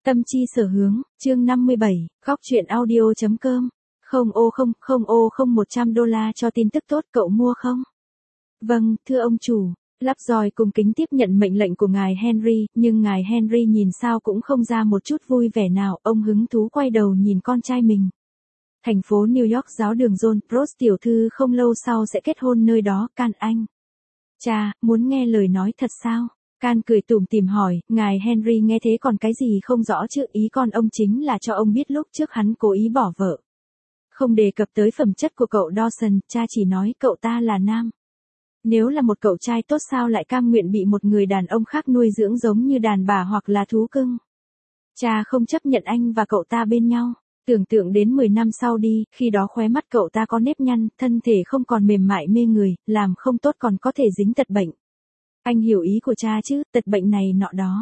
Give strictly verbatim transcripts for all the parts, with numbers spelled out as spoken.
Tâm chi sở hướng, chương năm mươi bảy, góc truyện audio.com. Không ô không, không ô không một trăm đô la cho tin tức tốt, cậu mua không? Vâng, thưa ông chủ. Lovejoy cùng kính tiếp nhận mệnh lệnh của ngài Henry, nhưng ngài Henry nhìn sao cũng không ra một chút vui vẻ nào, ông hứng thú quay đầu nhìn con trai mình. Thành phố New York giáo đường John Prost tiểu thư không lâu sau sẽ kết hôn nơi đó, Can anh. Cha, muốn nghe lời nói thật sao? Can cười tủm tỉm hỏi, ngài Henry nghe thế còn cái gì không rõ chứ, ý con ông chính là cho ông biết lúc trước hắn cố ý bỏ vợ. Không đề cập tới phẩm chất của cậu Dawson, cha chỉ nói cậu ta là nam. Nếu là một cậu trai tốt sao lại cam nguyện bị một người đàn ông khác nuôi dưỡng giống như đàn bà hoặc là thú cưng. Cha không chấp nhận anh và cậu ta bên nhau. Tưởng tượng đến mười năm sau đi, khi đó khóe mắt cậu ta có nếp nhăn, thân thể không còn mềm mại mê người, làm không tốt còn có thể dính tật bệnh. Anh hiểu ý của cha chứ, tật bệnh này nọ đó.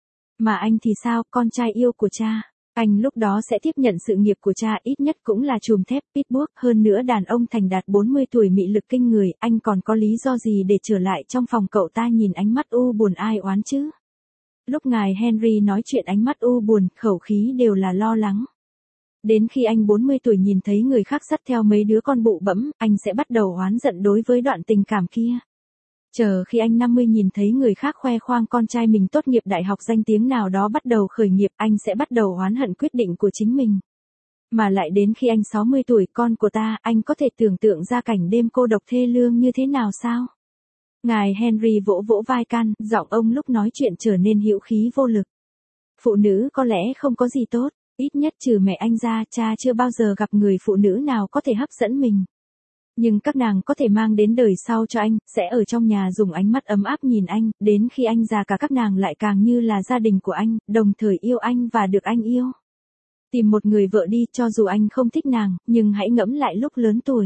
Mà anh thì sao, con trai yêu của cha. Anh lúc đó sẽ tiếp nhận sự nghiệp của cha, ít nhất cũng là chùm thép Pittsburgh, hơn nữa đàn ông thành đạt bốn mươi tuổi mị lực kinh người, anh còn có lý do gì để trở lại trong phòng cậu ta nhìn ánh mắt u buồn ai oán chứ. Lúc ngài Henry nói chuyện ánh mắt u buồn, khẩu khí đều là lo lắng. Đến khi anh bốn mươi tuổi nhìn thấy người khác dắt theo mấy đứa con bụ bẫm, anh sẽ bắt đầu oán giận đối với đoạn tình cảm kia. Chờ khi anh năm mươi nhìn thấy người khác khoe khoang con trai mình tốt nghiệp đại học danh tiếng nào đó bắt đầu khởi nghiệp, anh sẽ bắt đầu oán hận quyết định của chính mình. Mà lại đến khi anh sáu mươi tuổi, con của ta, anh có thể tưởng tượng ra cảnh đêm cô độc thê lương như thế nào sao? Ngài Henry vỗ vỗ vai Can, giọng ông lúc nói chuyện trở nên hữu khí vô lực. Phụ nữ có lẽ không có gì tốt, ít nhất trừ mẹ anh ra, cha chưa bao giờ gặp người phụ nữ nào có thể hấp dẫn mình. Nhưng các nàng có thể mang đến đời sau cho anh, sẽ ở trong nhà dùng ánh mắt ấm áp nhìn anh, đến khi anh già cả các nàng lại càng như là gia đình của anh, đồng thời yêu anh và được anh yêu. Tìm một người vợ đi, cho dù anh không thích nàng, nhưng hãy ngẫm lại lúc lớn tuổi.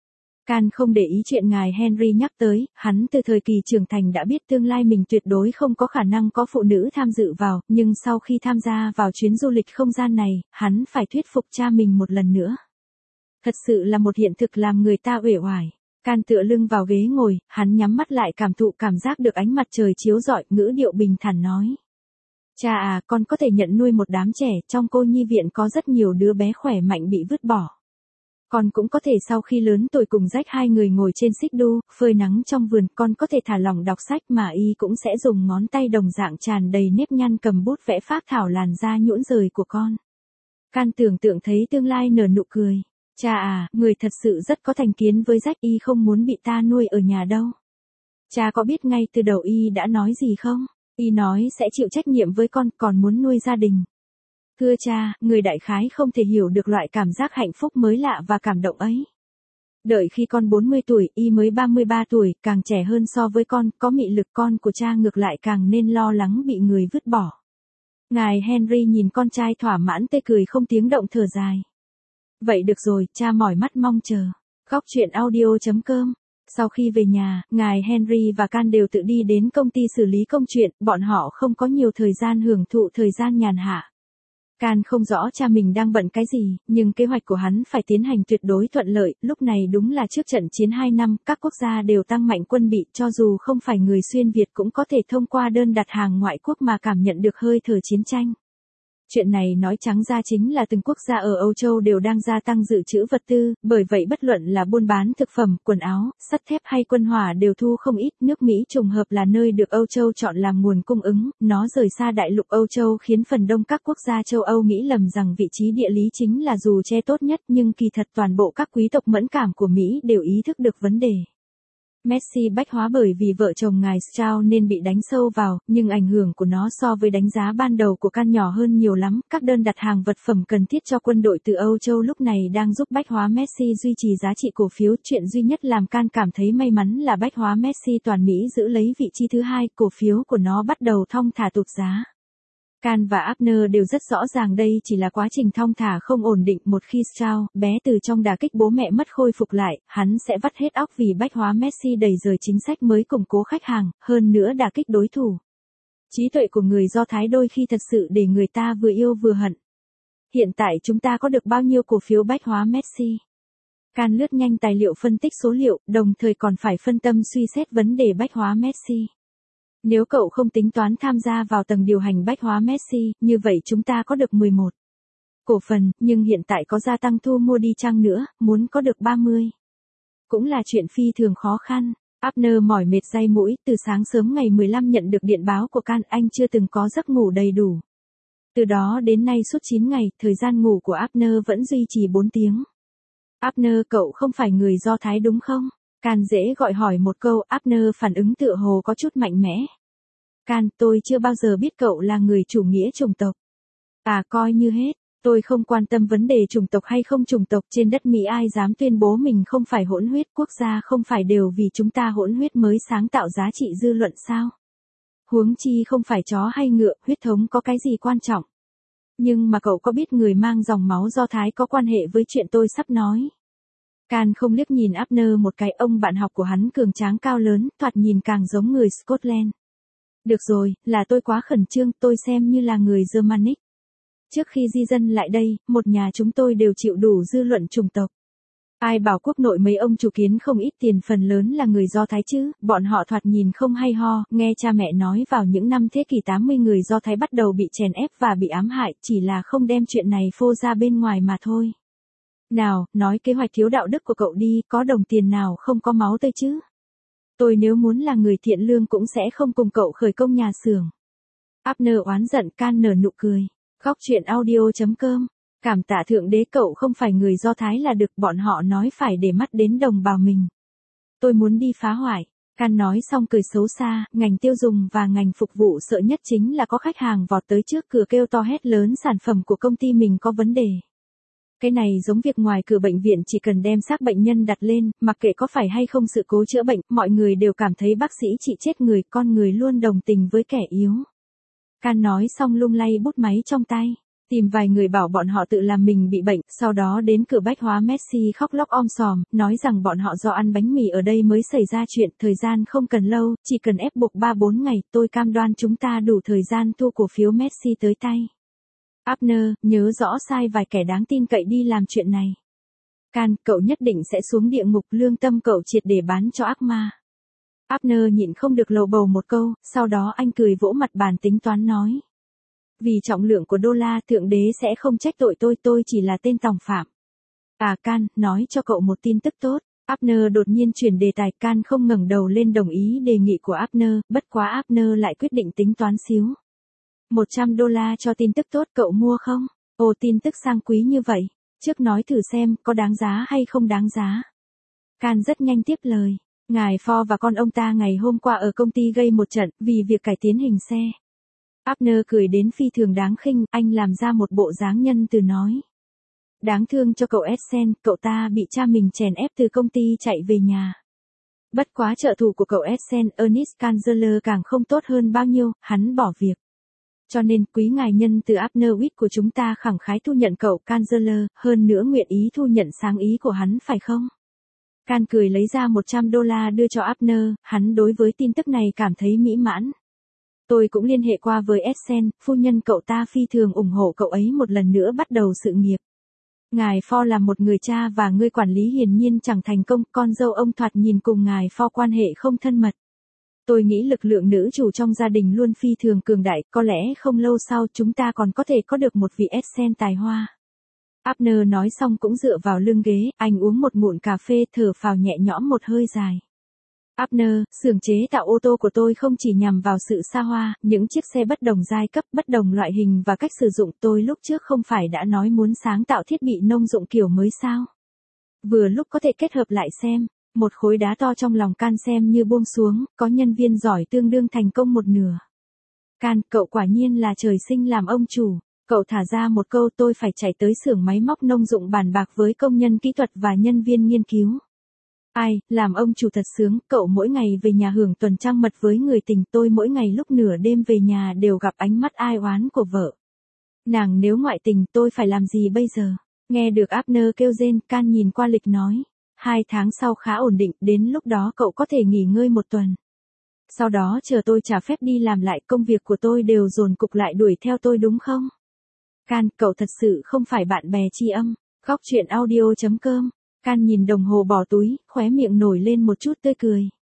Can không để ý chuyện ngài Henry nhắc tới, hắn từ thời kỳ trưởng thành đã biết tương lai mình tuyệt đối không có khả năng có phụ nữ tham dự vào, nhưng sau khi tham gia vào chuyến du lịch không gian này, hắn phải thuyết phục cha mình một lần nữa. Thật sự là một hiện thực làm người ta uể oải. Can tựa lưng vào ghế ngồi, hắn nhắm mắt lại cảm thụ cảm giác được ánh mặt trời chiếu rọi, ngữ điệu bình thản nói. Cha à, con có thể nhận nuôi một đám trẻ, trong cô nhi viện có rất nhiều đứa bé khỏe mạnh bị vứt bỏ. Con cũng có thể sau khi lớn tuổi cùng rách hai người ngồi trên xích đu, phơi nắng trong vườn, con có thể thả lỏng đọc sách mà y cũng sẽ dùng ngón tay đồng dạng tràn đầy nếp nhăn cầm bút vẽ phác thảo làn da nhũn rời của con. Can tưởng tượng thấy tương lai nở nụ cười. Cha à, người thật sự rất có thành kiến với rách, y không muốn bị ta nuôi ở nhà đâu. Cha có biết ngay từ đầu y đã nói gì không? Y nói sẽ chịu trách nhiệm với con, còn muốn nuôi gia đình. Thưa cha, người đại khái không thể hiểu được loại cảm giác hạnh phúc mới lạ và cảm động ấy. Đợi khi con bốn mươi tuổi, y mới ba mươi ba tuổi, càng trẻ hơn so với con, có mị lực, con của cha ngược lại càng nên lo lắng bị người vứt bỏ. Ngài Henry nhìn con trai thỏa mãn tê cười không tiếng động thở dài. Vậy được rồi, cha mỏi mắt mong chờ. Góc truyện audio.com. Sau khi về nhà, ngài Henry và Can đều tự đi đến công ty xử lý công chuyện, bọn họ không có nhiều thời gian hưởng thụ thời gian nhàn hạ. Can không rõ cha mình đang bận cái gì, nhưng kế hoạch của hắn phải tiến hành tuyệt đối thuận lợi, lúc này đúng là trước trận chiến hai năm, các quốc gia đều tăng mạnh quân bị, cho dù không phải người xuyên Việt cũng có thể thông qua đơn đặt hàng ngoại quốc mà cảm nhận được hơi thở chiến tranh. Chuyện này nói trắng ra chính là từng quốc gia ở Âu Châu đều đang gia tăng dự trữ vật tư, bởi vậy bất luận là buôn bán thực phẩm, quần áo, sắt thép hay quân hỏa đều thu không ít. Nước Mỹ trùng hợp là nơi được Âu Châu chọn làm nguồn cung ứng, nó rời xa đại lục Âu Châu khiến phần đông các quốc gia châu Âu nghĩ lầm rằng vị trí địa lý chính là dù che tốt nhất, nhưng kỳ thật toàn bộ các quý tộc mẫn cảm của Mỹ đều ý thức được vấn đề. Messi bách hóa bởi vì vợ chồng ngài Strauss nên bị đánh sâu vào, nhưng ảnh hưởng của nó so với đánh giá ban đầu của Can nhỏ hơn nhiều lắm. Các đơn đặt hàng vật phẩm cần thiết cho quân đội từ Âu Châu lúc này đang giúp bách hóa Messi duy trì giá trị cổ phiếu. Chuyện duy nhất làm Can cảm thấy may mắn là bách hóa Messi toàn Mỹ giữ lấy vị trí thứ hai, cổ phiếu của nó bắt đầu thong thả tụt giá. Can và Abner đều rất rõ ràng đây chỉ là quá trình thong thả không ổn định, một khi Strauss, bé từ trong đả kích bố mẹ mất khôi phục lại, hắn sẽ vắt hết óc vì bách hóa Messi đẩy rời chính sách mới củng cố khách hàng, hơn nữa đả kích đối thủ. Trí tuệ của người Do Thái đôi khi thật sự để người ta vừa yêu vừa hận. Hiện tại chúng ta có được bao nhiêu cổ phiếu bách hóa Messi? Can lướt nhanh tài liệu phân tích số liệu, đồng thời còn phải phân tâm suy xét vấn đề bách hóa Messi. Nếu cậu không tính toán tham gia vào tầng điều hành bách hóa Messi, như vậy chúng ta có được mười một cổ phần, nhưng hiện tại có gia tăng thu mua đi chăng nữa, muốn có được ba mươi cũng là chuyện phi thường khó khăn. Abner mỏi mệt day mũi, từ sáng sớm ngày mười lăm nhận được điện báo của Can, anh chưa từng có giấc ngủ đầy đủ. Từ đó đến nay suốt chín ngày, thời gian ngủ của Abner vẫn duy trì bốn tiếng. Abner, cậu không phải người Do Thái đúng không? Can dễ gọi hỏi một câu, Abner phản ứng tựa hồ có chút mạnh mẽ. Can, tôi chưa bao giờ biết cậu là người chủ nghĩa chủng tộc. À, coi như hết. Tôi không quan tâm vấn đề chủng tộc hay không chủng tộc, trên đất Mỹ ai dám tuyên bố mình không phải hỗn huyết, quốc gia không phải đều vì chúng ta hỗn huyết mới sáng tạo giá trị dư luận sao? Huống chi không phải chó hay ngựa, huyết thống có cái gì quan trọng. Nhưng mà cậu có biết người mang dòng máu Do Thái có quan hệ với chuyện tôi sắp nói? Can không liếc nhìn Abner một cái, ông bạn học của hắn cường tráng cao lớn, thoạt nhìn càng giống người Scotland. Được rồi, là tôi quá khẩn trương, tôi xem như là người Germanic. Trước khi di dân lại đây, một nhà chúng tôi đều chịu đủ dư luận chủng tộc. Ai bảo quốc nội mấy ông chủ kiến không ít tiền, phần lớn là người Do Thái chứ, bọn họ thoạt nhìn không hay ho, nghe cha mẹ nói vào những năm thế kỷ tám mươi người Do Thái bắt đầu bị chèn ép và bị ám hại, chỉ là không đem chuyện này phô ra bên ngoài mà thôi. Nào, nói kế hoạch thiếu đạo đức của cậu đi, có đồng tiền nào không có máu tươi chứ? Tôi nếu muốn là người thiện lương cũng sẽ không cùng cậu khởi công nhà xưởng. Abner oán giận. Can nở nụ cười. Góc truyện audio chấm com. Cảm tạ thượng đế cậu không phải người Do Thái là được, bọn họ nói phải để mắt đến đồng bào mình. Tôi muốn đi phá hoại. Can nói xong cười xấu xa, ngành tiêu dùng và ngành phục vụ sợ nhất chính là có khách hàng vọt tới trước cửa kêu to hét lớn sản phẩm của công ty mình có vấn đề. Cái này giống việc ngoài cửa bệnh viện chỉ cần đem xác bệnh nhân đặt lên, mặc kệ có phải hay không sự cố chữa bệnh, mọi người đều cảm thấy bác sĩ trị chết người, con người luôn đồng tình với kẻ yếu. Can nói xong lung lay bút máy trong tay, tìm vài người bảo bọn họ tự làm mình bị bệnh, sau đó đến cửa bách hóa Messi khóc lóc om sòm, nói rằng bọn họ do ăn bánh mì ở đây mới xảy ra chuyện, thời gian không cần lâu, chỉ cần ép buộc ba bốn ngày, tôi cam đoan chúng ta đủ thời gian thu cổ phiếu Messi tới tay. Abner, nhớ rõ sai vài kẻ đáng tin cậy đi làm chuyện này. Can, cậu nhất định sẽ xuống địa ngục, lương tâm cậu triệt để bán cho ác ma. Abner nhịn không được lầu bầu một câu, sau đó anh cười vỗ mặt bàn tính toán nói. Vì trọng lượng của đô la, thượng đế sẽ không trách tội tôi, tôi chỉ là tên tòng phạm. À Can, nói cho cậu một tin tức tốt. Abner đột nhiên chuyển đề tài. Can không ngẩng đầu lên đồng ý đề nghị của Abner, bất quá Abner lại quyết định tính toán xíu. một trăm đô la cho tin tức tốt, cậu mua không? Ồ, tin tức sang quý như vậy. Trước nói thử xem, có đáng giá hay không đáng giá. Can rất nhanh tiếp lời. Ngài Ford và con ông ta ngày hôm qua ở công ty gây một trận, vì việc cải tiến hình xe. Abner cười đến phi thường đáng khinh, anh làm ra một bộ dáng nhân từ nói. Đáng thương cho cậu Essen, cậu ta bị cha mình chèn ép từ công ty chạy về nhà. Bất quá trợ thủ của cậu Essen, Ernest Kanzler càng không tốt hơn bao nhiêu, hắn bỏ việc. Cho nên, quý ngài nhân từ Abner Witt của chúng ta khẳng khái thu nhận cậu Kanzler, hơn nữa nguyện ý thu nhận sáng ý của hắn phải không? Can cười lấy ra một trăm đô la đưa cho Abner, hắn đối với tin tức này cảm thấy mỹ mãn. Tôi cũng liên hệ qua với Essen, phu nhân cậu ta phi thường ủng hộ cậu ấy một lần nữa bắt đầu sự nghiệp. Ngài Ford là một người cha và người quản lý hiển nhiên chẳng thành công, con dâu ông thoạt nhìn cùng ngài Ford quan hệ không thân mật. Tôi nghĩ lực lượng nữ chủ trong gia đình luôn phi thường cường đại, có lẽ không lâu sau chúng ta còn có thể có được một vị Essen tài hoa. Abner nói xong cũng dựa vào lưng ghế, anh uống một ngụm cà phê, thở phào nhẹ nhõm một hơi dài. Abner, xưởng chế tạo ô tô của tôi không chỉ nhằm vào sự xa hoa, những chiếc xe bất đồng giai cấp, bất đồng loại hình và cách sử dụng, tôi lúc trước không phải đã nói muốn sáng tạo thiết bị nông dụng kiểu mới sao? Vừa lúc có thể kết hợp lại xem. Một khối đá to trong lòng Can xem như buông xuống, có nhân viên giỏi tương đương thành công một nửa. Can, cậu quả nhiên là trời sinh làm ông chủ. Cậu thả ra một câu, tôi phải chạy tới xưởng máy móc nông dụng bàn bạc với công nhân kỹ thuật và nhân viên nghiên cứu. Ai, làm ông chủ thật sướng, cậu mỗi ngày về nhà hưởng tuần trăng mật với người tình, tôi mỗi ngày lúc nửa đêm về nhà đều gặp ánh mắt ai oán của vợ. Nàng nếu ngoại tình tôi phải làm gì bây giờ? Nghe được Abner kêu rên, Can nhìn qua lịch nói. Hai tháng sau khá ổn định, đến lúc đó cậu có thể nghỉ ngơi một tuần. Sau đó chờ tôi trả phép đi làm lại, công việc của tôi đều dồn cục lại đuổi theo tôi đúng không? Can, cậu thật sự không phải bạn bè tri âm. Góc truyện audio chấm com. Can nhìn đồng hồ bỏ túi, khóe miệng nổi lên một chút tươi cười.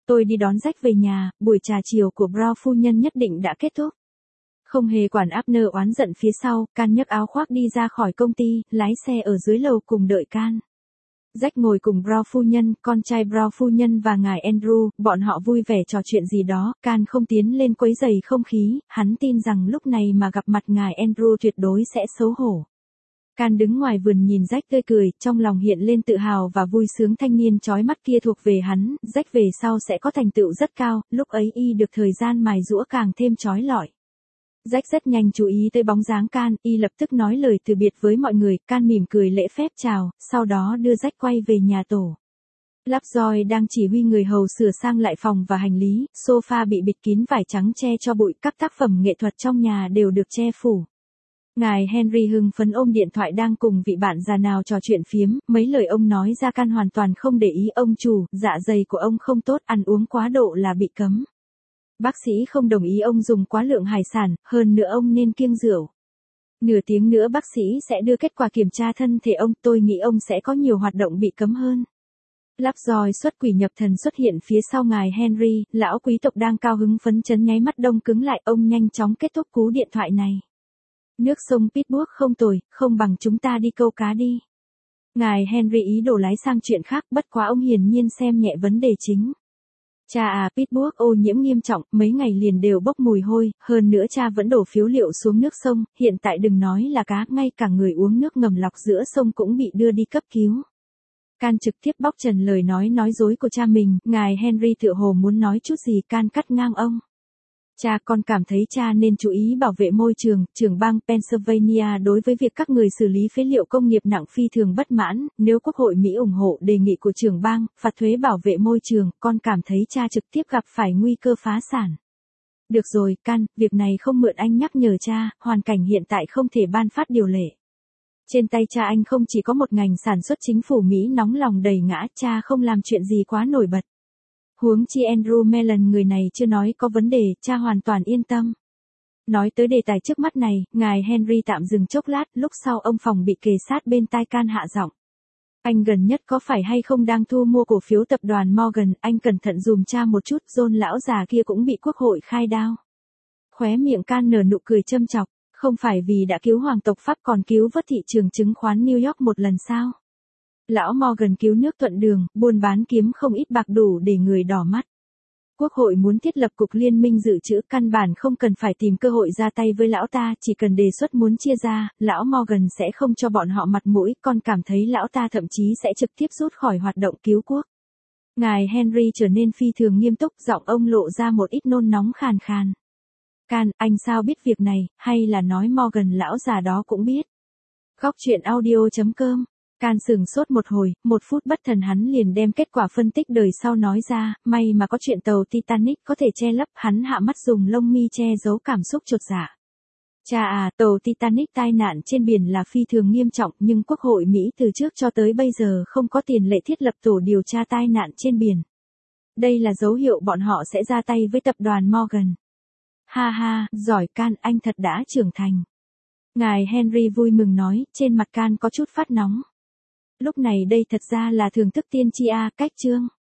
Tôi đi đón Jack về nhà, buổi trà chiều của Brown phu nhân nhất định đã kết thúc. Không hề quản Abner oán giận phía sau, Can nhấc áo khoác đi ra khỏi công ty, lái xe ở dưới lầu cùng đợi Can. Jack ngồi cùng Brown phu nhân, con trai Brown phu nhân và ngài Andrew, bọn họ vui vẻ trò chuyện gì đó, Can không tiến lên quấy rầy không khí, hắn tin rằng lúc này mà gặp mặt ngài Andrew tuyệt đối sẽ xấu hổ. Can đứng ngoài vườn nhìn Jack tươi cười, trong lòng hiện lên tự hào và vui sướng thanh niên chói mắt kia thuộc về hắn, Jack về sau sẽ có thành tựu rất cao, lúc ấy y được thời gian mài giũa càng thêm chói lọi. Jack rất nhanh chú ý tới bóng dáng Can, y lập tức nói lời từ biệt với mọi người, Can mỉm cười lễ phép chào, sau đó đưa Jack quay về nhà tổ. Lovejoy đang chỉ huy người hầu sửa sang lại phòng và hành lý, sofa bị bịt kín vải trắng che cho bụi, các tác phẩm nghệ thuật trong nhà đều được che phủ. Ngài Henry hưng phấn ôm điện thoại đang cùng vị bạn già nào trò chuyện phiếm, mấy lời ông nói ra Can hoàn toàn không để ý. Ông chủ, dạ dày của ông không tốt, ăn uống quá độ là bị cấm. Bác sĩ không đồng ý ông dùng quá lượng hải sản, hơn nữa ông nên kiêng rượu. Nửa tiếng nữa bác sĩ sẽ đưa kết quả kiểm tra thân thể ông, tôi nghĩ ông sẽ có nhiều hoạt động bị cấm hơn. Lovejoy xuất quỷ nhập thần xuất hiện phía sau ngài Henry, lão quý tộc đang cao hứng phấn chấn nháy mắt đông cứng lại, ông nhanh chóng kết thúc cú điện thoại này. Nước sông Pittsburgh không tồi, không bằng chúng ta đi câu cá đi. Ngài Henry ý đồ lái sang chuyện khác, bất quá ông hiển nhiên xem nhẹ vấn đề chính. Cha à, Pittsburgh ô nhiễm nghiêm trọng, mấy ngày liền đều bốc mùi hôi, hơn nữa cha vẫn đổ phiếu liệu xuống nước sông, hiện tại đừng nói là cá, ngay cả người uống nước ngầm lọc giữa sông cũng bị đưa đi cấp cứu. Can trực tiếp bóc trần lời nói nói dối của cha mình, ngài Henry tựa hồ muốn nói chút gì, Can cắt ngang ông. Cha, con cảm thấy cha nên chú ý bảo vệ môi trường, trưởng bang Pennsylvania đối với việc các người xử lý phế liệu công nghiệp nặng phi thường bất mãn, nếu Quốc hội Mỹ ủng hộ đề nghị của trưởng bang, phạt thuế bảo vệ môi trường, con cảm thấy cha trực tiếp gặp phải nguy cơ phá sản. Được rồi, Can, việc này không mượn anh nhắc nhở cha, hoàn cảnh hiện tại không thể ban phát điều lệ. Trên tay cha anh không chỉ có một ngành sản xuất chính phủ Mỹ nóng lòng đầy ngã, cha không làm chuyện gì quá nổi bật. Huống chi Andrew Mellon người này chưa nói có vấn đề, cha hoàn toàn yên tâm. Nói tới đề tài trước mắt này, ngài Henry tạm dừng chốc lát, lúc sau ông phòng bị kề sát bên tai Can hạ giọng. Anh gần nhất có phải hay không đang thu mua cổ phiếu tập đoàn Morgan, anh cẩn thận dùm cha một chút, John lão già kia cũng bị quốc hội khai đao. Khóe miệng Can nở nụ cười châm chọc, không phải vì đã cứu hoàng tộc Pháp còn cứu vớt thị trường chứng khoán New York một lần sao? Lão Morgan cứu nước thuận đường, buôn bán kiếm không ít bạc đủ để người đỏ mắt. Quốc hội muốn thiết lập cục liên minh dự trữ, căn bản không cần phải tìm cơ hội ra tay với lão ta, chỉ cần đề xuất muốn chia ra, lão Morgan sẽ không cho bọn họ mặt mũi, con cảm thấy lão ta thậm chí sẽ trực tiếp rút khỏi hoạt động cứu quốc. Ngài Henry trở nên phi thường nghiêm túc, giọng ông lộ ra một ít nôn nóng khàn khàn. Can, anh sao biết việc này, hay là nói Morgan lão già đó cũng biết? Góc truyện audio chấm com. Can sừng sốt một hồi, một phút bất thần hắn liền đem kết quả phân tích đời sau nói ra, may mà có chuyện tàu Titanic có thể che lấp, hắn hạ mắt dùng lông mi che giấu cảm xúc chột dạ. Cha à, tàu Titanic tai nạn trên biển là phi thường nghiêm trọng, nhưng Quốc hội Mỹ từ trước cho tới bây giờ không có tiền lệ thiết lập tổ điều tra tai nạn trên biển. Đây là dấu hiệu bọn họ sẽ ra tay với tập đoàn Morgan. Ha ha, giỏi Can, anh thật đã trưởng thành. Ngài Henry vui mừng nói, trên mặt Can có chút phát nóng. Lúc này đây thật ra là thưởng thức tiên tri a, cách chương.